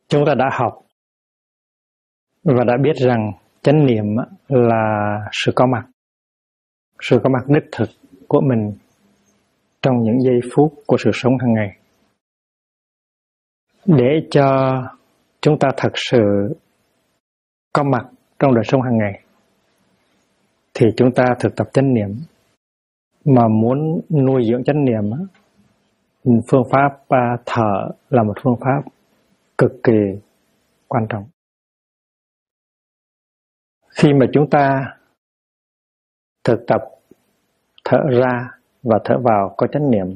Chúng ta đã học và đã biết rằng chánh niệm là sự có mặt đích thực của mình trong những giây phút của sự sống hàng ngày. Để cho chúng ta thật sự có mặt trong đời sống hàng ngày thì chúng ta thực tập chánh niệm. Mà muốn nuôi dưỡng chánh niệm, phương pháp thở là một phương pháp cực kỳ quan trọng. Khi mà chúng ta thực tập thở ra và thở vào có chánh niệm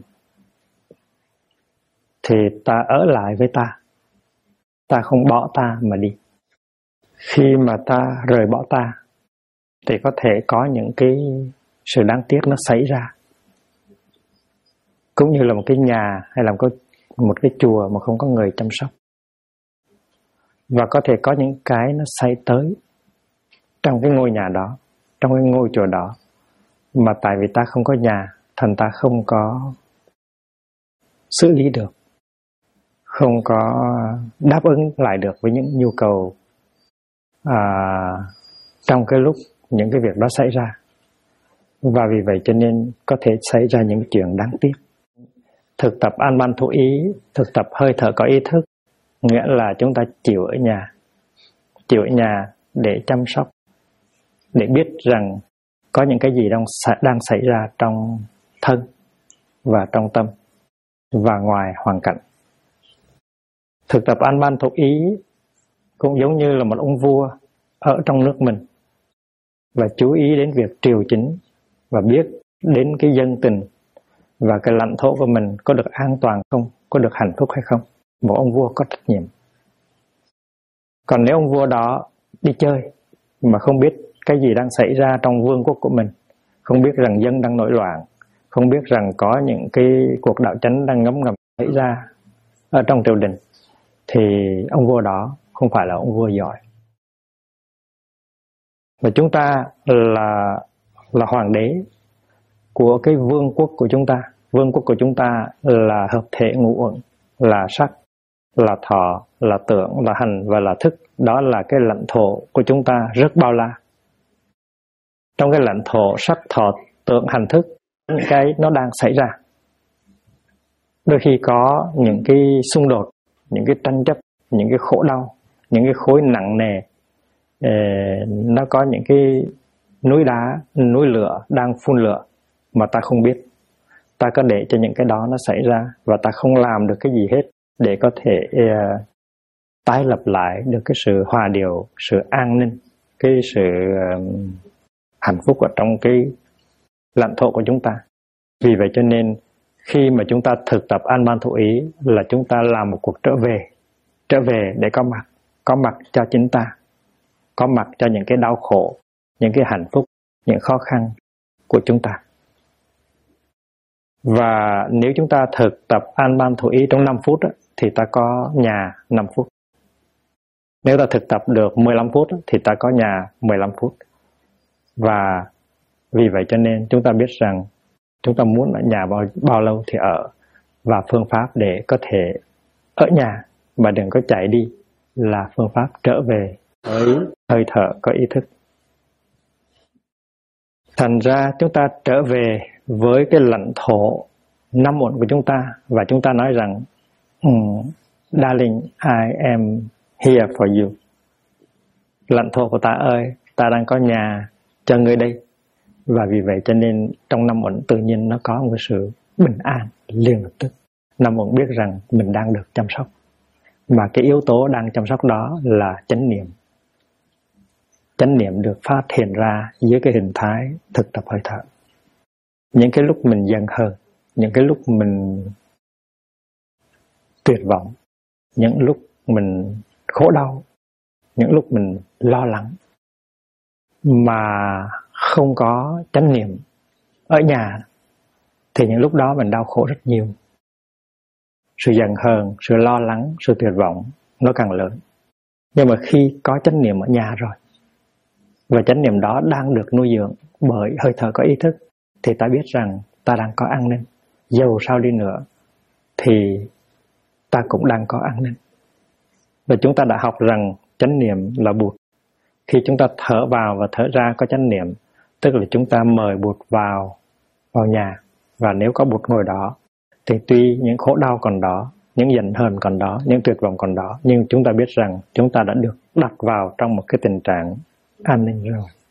thì ta ở lại với ta không bỏ ta mà đi. Khi mà ta rời bỏ ta thì có thể có những cái sự đáng tiếc nó xảy ra. Cũng như là một cái nhà hay là một cái chùa mà không có người chăm sóc. Và có thể có những cái nó xảy tới trong cái ngôi nhà đó, trong cái ngôi chùa đó, mà tại vì ta không có nhà, thành ta không có xử lý được, không có đáp ứng lại được với những nhu cầu trong cái lúc những cái việc đó xảy ra. Và vì vậy cho nên có thể xảy ra những chuyện đáng tiếc. Thực tập an ban thủ ý, thực tập hơi thở có ý thức, nghĩa là chúng ta chịu ở nhà để chăm sóc, để biết rằng có những cái gì đang xảy ra trong thân và trong tâm và ngoài hoàn cảnh. Thực tập an ban thủ ý cũng giống như là một ông vua ở trong nước mình và chú ý đến việc triều chính và biết đến cái dân tình và cái lãnh thổ của mình có được an toàn không, có được hạnh phúc hay không. Một ông vua có trách nhiệm. Còn nếu ông vua đó đi chơi mà không biết cái gì đang xảy ra trong vương quốc của mình, không biết rằng dân đang nổi loạn, không biết rằng có những cái cuộc đạo chánh đang ngấm ngầm xảy ra ở trong triều đình, thì ông vua đó không phải là ông vua giỏi. Và chúng ta là hoàng đế của cái vương quốc của chúng ta. Vương quốc của chúng ta là hợp thể ngũ uẩn, là sắc, là thọ, là tưởng, là hành và là thức. Đó là cái lãnh thổ của chúng ta rất bao la. Trong cái lãnh thổ sắc, thọ, tưởng, hành, thức, những cái nó đang xảy ra. Đôi khi có những cái xung đột, những cái tranh chấp, những cái khổ đau, những cái khối nặng nề. Nó có những cái núi đá, núi lửa đang phun lửa mà ta không biết. Ta có để cho những cái đó nó xảy ra và ta không làm được cái gì hết để có thể tái lập lại được cái sự hòa điều, sự an ninh, cái sự hạnh phúc ở trong cái lãnh thổ của chúng ta. Vì vậy cho nên khi mà chúng ta thực tập an ban thủ ý là chúng ta làm một cuộc trở về để có mặt cho chính ta, có mặt cho những cái đau khổ, những cái hạnh phúc, những khó khăn của chúng ta. Và nếu chúng ta thực tập an ban thủ ý trong 5 phút thì ta có nhà 5 phút. Nếu ta thực tập được 15 phút thì ta có nhà 15 phút. Và vì vậy cho nên chúng ta biết rằng chúng ta muốn ở nhà bao lâu thì ở. Và phương pháp để có thể ở nhà mà đừng có chạy đi là phương pháp trở về với hơi thở có ý thức. Thành ra chúng ta trở về với cái lãnh thổ 5 uẩn của chúng ta và chúng ta nói rằng Darling, I am here for you. Lãnh thổ của ta ơi, ta đang có nhà cho ngươi đây. Và vì vậy cho nên trong 5 uẩn tự nhiên nó có một sự bình an liền lập tức. 5 uẩn biết rằng mình đang được chăm sóc. Mà cái yếu tố đang chăm sóc đó là chánh niệm. Chánh niệm được phát hiện ra dưới cái hình thái thực tập hơi thở. Những cái lúc mình giận hờn, những cái lúc mình tuyệt vọng, những lúc mình khổ đau, những lúc mình lo lắng mà không có chánh niệm ở nhà thì những lúc đó mình đau khổ rất nhiều. Sự giận hờn, sự lo lắng, sự tuyệt vọng nó càng lớn. Nhưng mà khi có chánh niệm ở nhà rồi và chánh niệm đó đang được nuôi dưỡng bởi hơi thở có ý thức thì ta biết rằng ta đang có an ninh. Dầu sao đi nữa thì ta cũng đang có an ninh. Và chúng ta đã học rằng chánh niệm là Bụt. Khi chúng ta thở vào và thở ra có chánh niệm, tức là chúng ta mời Bụt vào nhà. Và nếu có Bụt ngồi đó, thì tuy những khổ đau còn đó, những giận hờn còn đó, những tuyệt vọng còn đó, nhưng chúng ta biết rằng chúng ta đã được đặt vào trong một cái tình trạng an ninh rồi.